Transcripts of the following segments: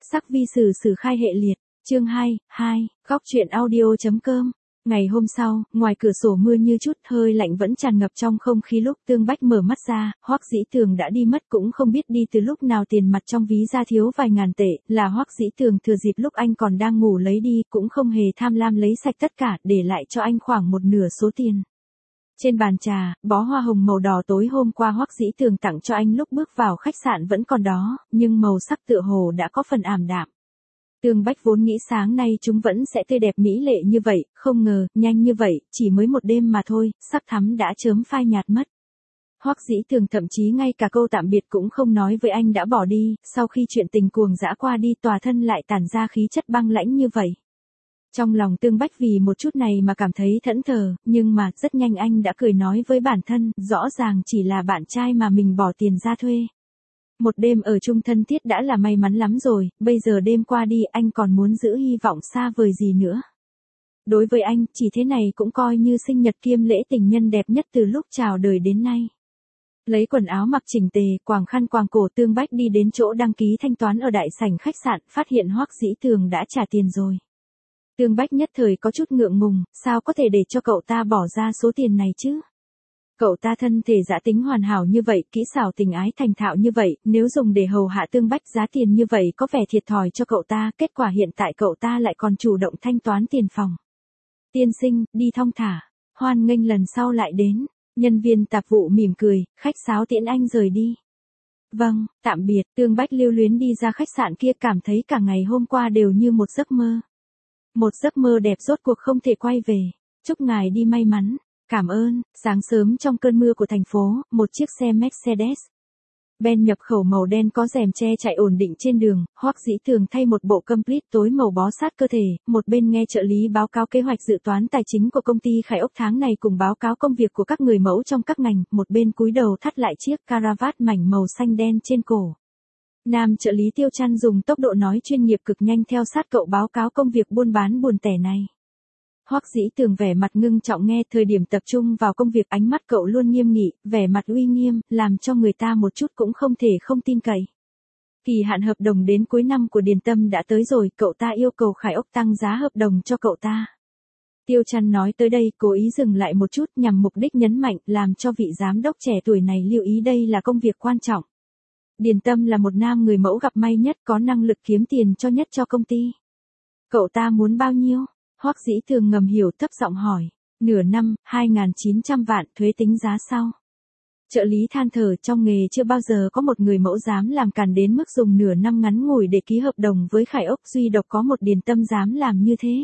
Sắc vi sử sử khai hệ liệt, chương 2, góc truyện audio.com. Ngày hôm sau, ngoài cửa sổ mưa như chút, hơi lạnh vẫn tràn ngập trong không khí lúc Tương Bách mở mắt ra, Hoắc Dĩ Tường đã đi mất, cũng không biết đi từ lúc nào, tiền mặt trong ví ra thiếu vài ngàn tệ, là Hoắc Dĩ Tường thừa dịp lúc anh còn đang ngủ lấy đi, cũng không hề tham lam lấy sạch tất cả, để lại cho anh khoảng một nửa số tiền. Trên bàn trà, bó hoa hồng màu đỏ tối hôm qua Hoắc Dĩ Tường tặng cho anh lúc bước vào khách sạn vẫn còn đó, nhưng màu sắc tựa hồ đã có phần ảm đạm. Tương Bách vốn nghĩ sáng nay chúng vẫn sẽ tươi đẹp mỹ lệ như vậy, không ngờ, nhanh như vậy, chỉ mới một đêm mà thôi, sắc thắm đã chớm phai nhạt mất. Hoắc Dĩ Tường thậm chí ngay cả câu tạm biệt cũng không nói với anh đã bỏ đi, sau khi chuyện tình cuồng dã qua đi tòa thân lại tản ra khí chất băng lãnh như vậy. Trong lòng Tương Bách vì một chút này mà cảm thấy thẫn thờ, nhưng mà rất nhanh anh đã cười nói với bản thân, rõ ràng chỉ là bạn trai mà mình bỏ tiền ra thuê. Một đêm ở chung thân thiết đã là may mắn lắm rồi, bây giờ đêm qua đi anh còn muốn giữ hy vọng xa vời gì nữa. Đối với anh, chỉ thế này cũng coi như sinh nhật kiêm lễ tình nhân đẹp nhất từ lúc chào đời đến nay. Lấy quần áo mặc chỉnh tề, quàng khăn quàng cổ, Tương Bách đi đến chỗ đăng ký thanh toán ở đại sảnh khách sạn, phát hiện Hoắc Dĩ Tường đã trả tiền rồi. Tương Bách nhất thời có chút ngượng ngùng, sao có thể để cho cậu ta bỏ ra số tiền này chứ? Cậu ta thân thể giã tính hoàn hảo như vậy, kỹ xảo tình ái thành thạo như vậy, nếu dùng để hầu hạ Tương Bách giá tiền như vậy có vẻ thiệt thòi cho cậu ta, kết quả hiện tại cậu ta lại còn chủ động thanh toán tiền phòng. Tiên sinh, đi thong thả, hoan nghênh lần sau lại đến, nhân viên tạp vụ mỉm cười, khách sáo tiễn anh rời đi. Vâng, tạm biệt, Tương Bách lưu luyến đi ra khách sạn kia, cảm thấy cả ngày hôm qua đều như một giấc mơ. Một giấc mơ đẹp rốt cuộc không thể quay về, chúc ngài đi may mắn. Cảm ơn. Sáng sớm trong cơn mưa của thành phố, một chiếc xe Mercedes Benz nhập khẩu màu đen có rèm che chạy ổn định trên đường, Hoắc Dĩ Tường thay một bộ complete tối màu bó sát cơ thể, một bên nghe trợ lý báo cáo kế hoạch dự toán tài chính của công ty Khải Ốc tháng này cùng báo cáo công việc của các người mẫu trong các ngành, một bên cúi đầu thắt lại chiếc caravat mảnh màu xanh đen trên cổ. Nam trợ lý Tiêu Trăn dùng tốc độ nói chuyên nghiệp cực nhanh theo sát cậu báo cáo công việc buôn bán buồn tẻ này. Hoắc Dĩ Tường vẻ mặt ngưng trọng nghe, thời điểm tập trung vào công việc ánh mắt cậu luôn nghiêm nghị, vẻ mặt uy nghiêm, làm cho người ta một chút cũng không thể không tin cậy. Kỳ hạn hợp đồng đến cuối năm của Điền Tâm đã tới rồi, cậu ta yêu cầu Khải Ốc tăng giá hợp đồng cho cậu ta. Tiêu Trăn nói tới đây, cố ý dừng lại một chút nhằm mục đích nhấn mạnh, làm cho vị giám đốc trẻ tuổi này lưu ý đây là công việc quan trọng. Điền Tâm là một nam người mẫu gặp may nhất, có năng lực kiếm tiền cho nhất cho công ty. Cậu ta muốn bao nhiêu? Hoắc Dĩ Tường ngầm hiểu, thấp giọng hỏi. Nửa năm, 2.900 vạn, thuế tính giá sau. Trợ lý than thở, trong nghề chưa bao giờ có một người mẫu dám làm càn đến mức dùng nửa năm ngắn ngủi để ký hợp đồng với Khải Ốc, duy độc có một Điền Tâm dám làm như thế.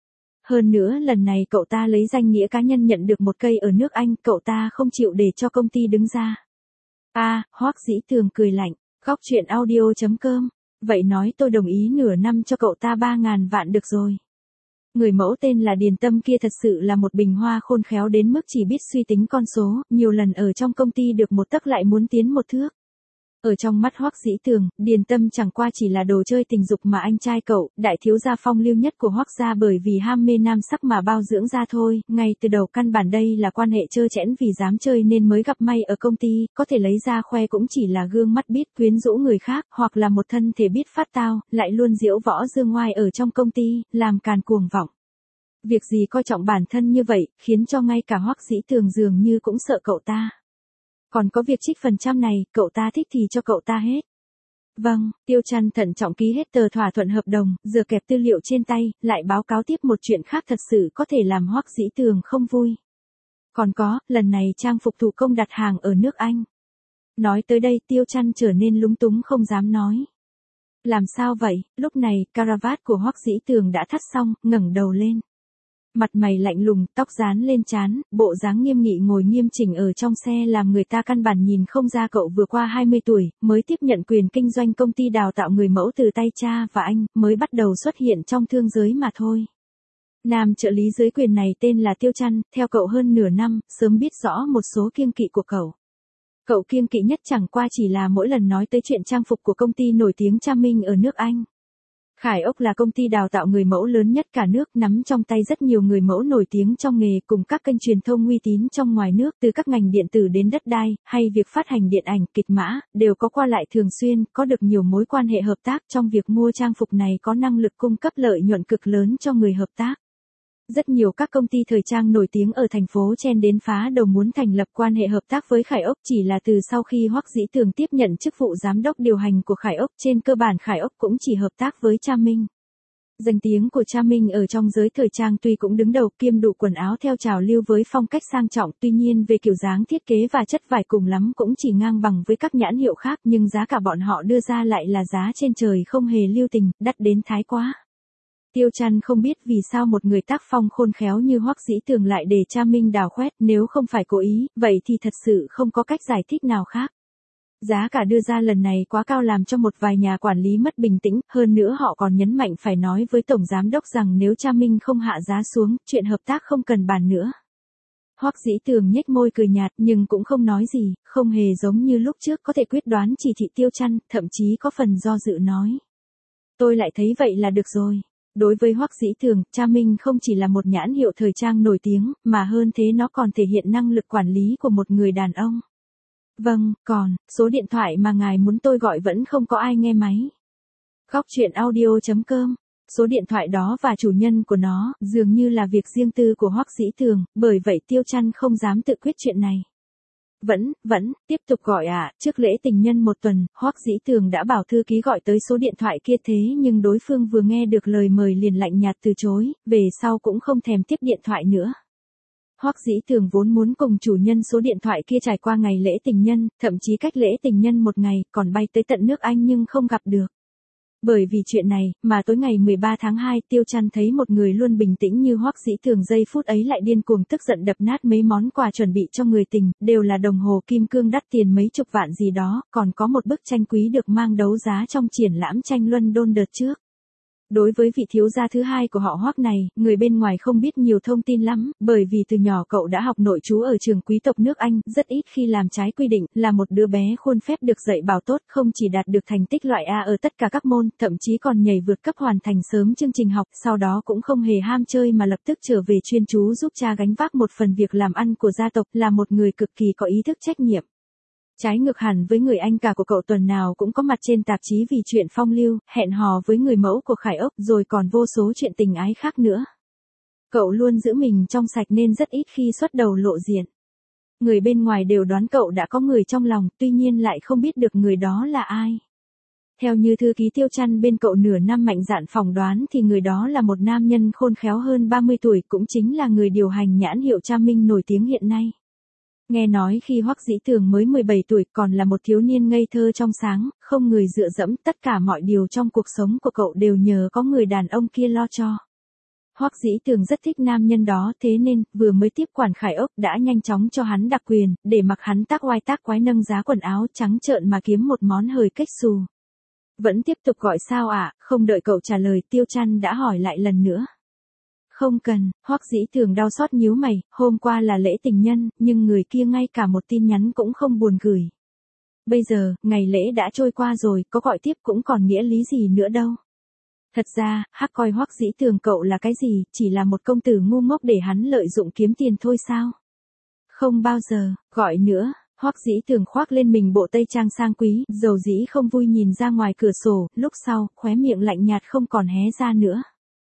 Hơn nữa lần này cậu ta lấy danh nghĩa cá nhân nhận được một cây ở nước Anh, cậu ta không chịu để cho công ty đứng ra. Hoắc Dĩ Tường cười lạnh, góc truyện audio.com. Vậy nói tôi đồng ý nửa năm cho cậu ta 3.000 vạn được rồi. Người mẫu tên là Điền Tâm kia thật sự là một bình hoa khôn khéo đến mức chỉ biết suy tính con số, nhiều lần ở trong công ty được một tấc lại muốn tiến một thước. Ở trong mắt Hoắc Dĩ Tường, Điền Tâm chẳng qua chỉ là đồ chơi tình dục mà anh trai cậu, đại thiếu gia phong lưu nhất của Hoắc gia bởi vì ham mê nam sắc mà bao dưỡng ra thôi, ngay từ đầu căn bản đây là quan hệ trơ trẽn vì dám chơi nên mới gặp may ở công ty, có thể lấy ra khoe cũng chỉ là gương mắt biết quyến rũ người khác, hoặc là một thân thể biết phát tao, lại luôn diễu võ dương ngoai ở trong công ty, làm càn cuồng vọng. Việc gì coi trọng bản thân như vậy, khiến cho ngay cả Hoắc Dĩ Tường dường như cũng sợ cậu ta. Còn có việc trích phần trăm này, cậu ta thích thì cho cậu ta hết. Vâng, Tiêu Trăn thận trọng ký hết tờ thỏa thuận hợp đồng, vừa kẹp tư liệu trên tay, lại báo cáo tiếp một chuyện khác thật sự có thể làm Hoắc Dĩ Tường không vui. Còn có, lần này trang phục thủ công đặt hàng ở nước Anh. Nói tới đây Tiêu Trăn trở nên lúng túng không dám nói. Làm sao vậy? Lúc này, caravat của Hoắc Dĩ Tường đã thắt xong, ngẩng đầu lên. Mặt mày lạnh lùng, tóc dán lên trán, bộ dáng nghiêm nghị ngồi nghiêm chỉnh ở trong xe làm người ta căn bản nhìn không ra cậu vừa qua 20 tuổi, mới tiếp nhận quyền kinh doanh công ty đào tạo người mẫu từ tay cha và anh, mới bắt đầu xuất hiện trong thương giới mà thôi. Nam trợ lý dưới quyền này tên là Tiêu Trăn, theo cậu hơn nửa năm, sớm biết rõ một số kiêng kỵ của cậu. Cậu kiêng kỵ nhất chẳng qua chỉ là mỗi lần nói tới chuyện trang phục của công ty nổi tiếng Cha Minh ở nước Anh. Khải Ốc là công ty đào tạo người mẫu lớn nhất cả nước, nắm trong tay rất nhiều người mẫu nổi tiếng trong nghề cùng các kênh truyền thông uy tín trong ngoài nước, từ các ngành điện tử đến đất đai, hay việc phát hành điện ảnh, kịch mã, đều có qua lại thường xuyên, có được nhiều mối quan hệ hợp tác trong việc mua trang phục này, có năng lực cung cấp lợi nhuận cực lớn cho người hợp tác. Rất nhiều các công ty thời trang nổi tiếng ở thành phố chen đến phá đầu muốn thành lập quan hệ hợp tác với Khải Ốc, chỉ là từ sau khi Hoắc Dĩ Tường tiếp nhận chức vụ giám đốc điều hành của Khải Ốc, trên cơ bản Khải Ốc cũng chỉ hợp tác với Cha Minh. Danh tiếng của Cha Minh ở trong giới thời trang tuy cũng đứng đầu kiêm đủ quần áo theo trào lưu với phong cách sang trọng, tuy nhiên về kiểu dáng thiết kế và chất vải cùng lắm cũng chỉ ngang bằng với các nhãn hiệu khác, nhưng giá cả bọn họ đưa ra lại là giá trên trời, không hề lưu tình, đắt đến thái quá. Tiêu Chăn không biết vì sao một người tác phong khôn khéo như Hoắc Dĩ Tường lại để Cha Minh đào khoét, nếu không phải cố ý, vậy thì thật sự không có cách giải thích nào khác. Giá cả đưa ra lần này quá cao làm cho một vài nhà quản lý mất bình tĩnh, hơn nữa họ còn nhấn mạnh phải nói với tổng giám đốc rằng nếu Cha Minh không hạ giá xuống, chuyện hợp tác không cần bàn nữa. Hoắc Dĩ Tường nhếch môi cười nhạt nhưng cũng không nói gì, không hề giống như lúc trước có thể quyết đoán chỉ thị Tiêu Chăn, thậm chí có phần do dự nói. Tôi lại thấy vậy là được rồi. Đối với Hoắc Dĩ Tường, Cha Minh không chỉ là một nhãn hiệu thời trang nổi tiếng, mà hơn thế nó còn thể hiện năng lực quản lý của một người đàn ông. Vâng, còn, số điện thoại mà ngài muốn tôi gọi vẫn không có ai nghe máy. Góc chuyện audio.com. Số điện thoại đó và chủ nhân của nó, dường như là việc riêng tư của Hoắc Dĩ Tường, bởi vậy Tiêu Chăn không dám tự quyết chuyện này. Vẫn, tiếp tục gọi trước lễ tình nhân một tuần, Hoắc Dĩ Tường đã bảo thư ký gọi tới số điện thoại kia, thế nhưng đối phương vừa nghe được lời mời liền lạnh nhạt từ chối, về sau cũng không thèm tiếp điện thoại nữa. Hoắc Dĩ Tường vốn muốn cùng chủ nhân số điện thoại kia trải qua ngày lễ tình nhân, thậm chí cách lễ tình nhân một ngày, còn bay tới tận nước Anh nhưng không gặp được. Bởi vì chuyện này, mà tối ngày 13 tháng 2, Tiêu Chăn thấy một người luôn bình tĩnh như Hoắc Dĩ Tường giây phút ấy lại điên cuồng tức giận đập nát mấy món quà chuẩn bị cho người tình, đều là đồng hồ kim cương đắt tiền mấy chục vạn gì đó, còn có một bức tranh quý được mang đấu giá trong triển lãm tranh London đợt trước. Đối với vị thiếu gia thứ hai của họ Hoắc này, người bên ngoài không biết nhiều thông tin lắm, bởi vì từ nhỏ cậu đã học nội trú ở trường quý tộc nước Anh, rất ít khi làm trái quy định, là một đứa bé khuôn phép được dạy bảo tốt, không chỉ đạt được thành tích loại A ở tất cả các môn, thậm chí còn nhảy vượt cấp hoàn thành sớm chương trình học, sau đó cũng không hề ham chơi mà lập tức trở về chuyên chú giúp cha gánh vác một phần việc làm ăn của gia tộc, là một người cực kỳ có ý thức trách nhiệm. Trái ngược hẳn với người anh cả của cậu, tuần nào cũng có mặt trên tạp chí vì chuyện phong lưu, hẹn hò với người mẫu của Khải Ốc, rồi còn vô số chuyện tình ái khác nữa. Cậu luôn giữ mình trong sạch nên rất ít khi xuất đầu lộ diện. Người bên ngoài đều đoán cậu đã có người trong lòng, tuy nhiên lại không biết được người đó là ai. Theo như thư ký Tiêu Chăn bên cậu nửa năm mạnh dạn phỏng đoán thì người đó là một nam nhân khôn khéo hơn 30 tuổi, cũng chính là người điều hành nhãn hiệu Cha Minh nổi tiếng hiện nay. Nghe nói khi Hoắc Dĩ Tường mới 17 tuổi còn là một thiếu niên ngây thơ trong sáng, không người dựa dẫm, tất cả mọi điều trong cuộc sống của cậu đều nhờ có người đàn ông kia lo cho. Hoắc Dĩ Tường rất thích nam nhân đó, thế nên, vừa mới tiếp quản Khải Ốc đã nhanh chóng cho hắn đặc quyền, để mặc hắn tác oai tác quái nâng giá quần áo trắng trợn mà kiếm một món hời cách xù. Vẫn tiếp tục gọi sao không đợi cậu trả lời, Tiêu Chăn đã hỏi lại lần nữa. Không cần, Hoắc Dĩ Tường đau xót nhíu mày, hôm qua là lễ tình nhân, nhưng người kia ngay cả một tin nhắn cũng không buồn gửi. Bây giờ, ngày lễ đã trôi qua rồi, có gọi tiếp cũng còn nghĩa lý gì nữa đâu. Thật ra, coi Hoắc Dĩ Tường cậu là cái gì, chỉ là một công tử ngu ngốc để hắn lợi dụng kiếm tiền thôi sao? Không bao giờ, gọi nữa. Hoắc Dĩ Tường khoác lên mình bộ tây trang sang quý, dầu dĩ không vui nhìn ra ngoài cửa sổ, lúc sau, khóe miệng lạnh nhạt không còn hé ra nữa.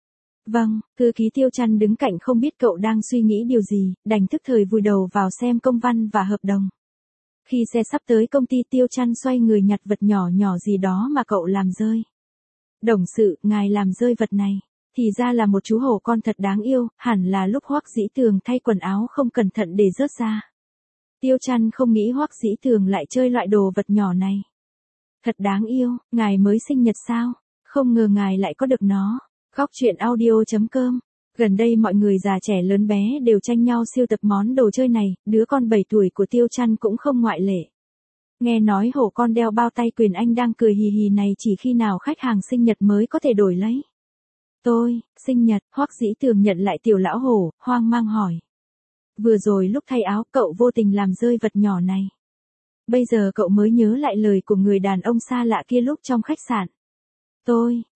Vâng, thư ký Tiêu Chăn đứng cạnh không biết cậu đang suy nghĩ điều gì, đành thức thời vùi đầu vào xem công văn và hợp đồng. Khi xe sắp tới công ty, Tiêu Chăn xoay người nhặt vật nhỏ nhỏ gì đó mà cậu làm rơi. Đồng sự, ngài làm rơi vật này. Thì ra là một chú hổ con thật đáng yêu, hẳn là lúc Hoắc Dĩ Tường thay quần áo không cẩn thận để rớt ra. Tiêu Chăn không nghĩ Hoắc Dĩ Tường lại chơi loại đồ vật nhỏ này. Thật đáng yêu, ngài mới sinh nhật sao? Không ngờ ngài lại có được nó. Góc chuyện audio.com. Gần đây mọi người già trẻ lớn bé đều tranh nhau sưu tập món đồ chơi này, đứa con 7 tuổi của Tiêu Chăn cũng không ngoại lệ. Nghe nói hổ con đeo bao tay quyền Anh đang cười hì hì này chỉ khi nào khách hàng sinh nhật mới có thể đổi lấy. Tôi, sinh nhật, Hoắc Dĩ Tường nhận lại tiểu lão hổ, hoang mang hỏi. Vừa rồi lúc thay áo cậu vô tình làm rơi vật nhỏ này. Bây giờ cậu mới nhớ lại lời của người đàn ông xa lạ kia lúc trong khách sạn. Tôi,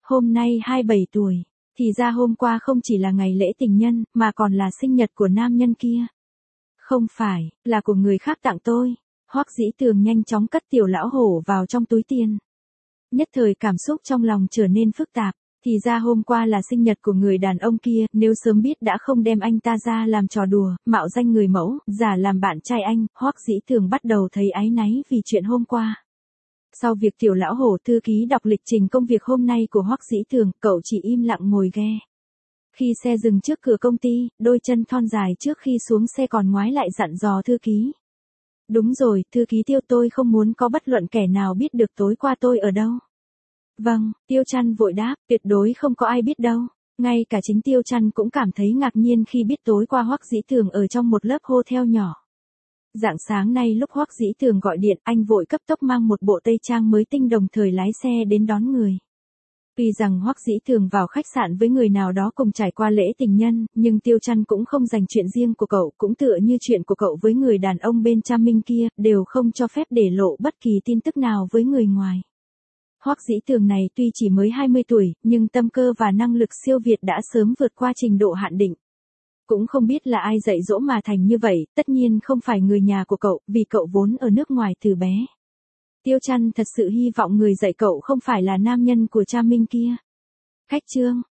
hôm nay 27 tuổi, thì ra hôm qua không chỉ là ngày lễ tình nhân, mà còn là sinh nhật của nam nhân kia. Không phải, là của người khác tặng tôi. Hoắc Dĩ Tường nhanh chóng cất Tiểu lão hổ vào trong túi tiền. Nhất thời cảm xúc trong lòng trở nên phức tạp, thì ra hôm qua là sinh nhật của người đàn ông kia, nếu sớm biết đã không đem anh ta ra làm trò đùa, mạo danh người mẫu, giả làm bạn trai anh, Hoắc Dĩ Tường bắt đầu thấy áy náy vì chuyện hôm qua. Sau việc Tiểu lão hổ thư ký đọc lịch trình công việc hôm nay của Hoắc Dĩ Tường, cậu chỉ im lặng ngồi ghe. Khi xe dừng trước cửa công ty, đôi chân thon dài trước khi xuống xe còn ngoái lại dặn dò thư ký. Đúng rồi, thư ký Tiêu, tôi không muốn có bất luận kẻ nào biết được tối qua tôi ở đâu. Vâng, Tiêu Chăn vội đáp, tuyệt đối không có ai biết đâu. Ngay cả chính Tiêu Chăn cũng cảm thấy ngạc nhiên khi biết tối qua Hoắc Dĩ Tường ở trong một lớp hotel nhỏ. Rạng sáng nay lúc Hoắc Dĩ Tường gọi điện, anh vội cấp tốc mang một bộ tây trang mới tinh đồng thời lái xe đến đón người. Tuy rằng Hoắc Dĩ Tường vào khách sạn với người nào đó cùng trải qua lễ tình nhân, nhưng Tiêu Chăn cũng không dành chuyện riêng của cậu, cũng tựa như chuyện của cậu với người đàn ông bên Cha Minh kia, đều không cho phép để lộ bất kỳ tin tức nào với người ngoài. Hoắc Dĩ Tường này tuy chỉ mới 20 tuổi, nhưng tâm cơ và năng lực siêu việt đã sớm vượt qua trình độ hạn định. Cũng không biết là ai dạy dỗ mà thành như vậy, tất nhiên không phải người nhà của cậu, vì cậu vốn ở nước ngoài từ bé. Tiêu Chăn thật sự hy vọng người dạy cậu không phải là nam nhân của Cha Minh kia. Khách trương,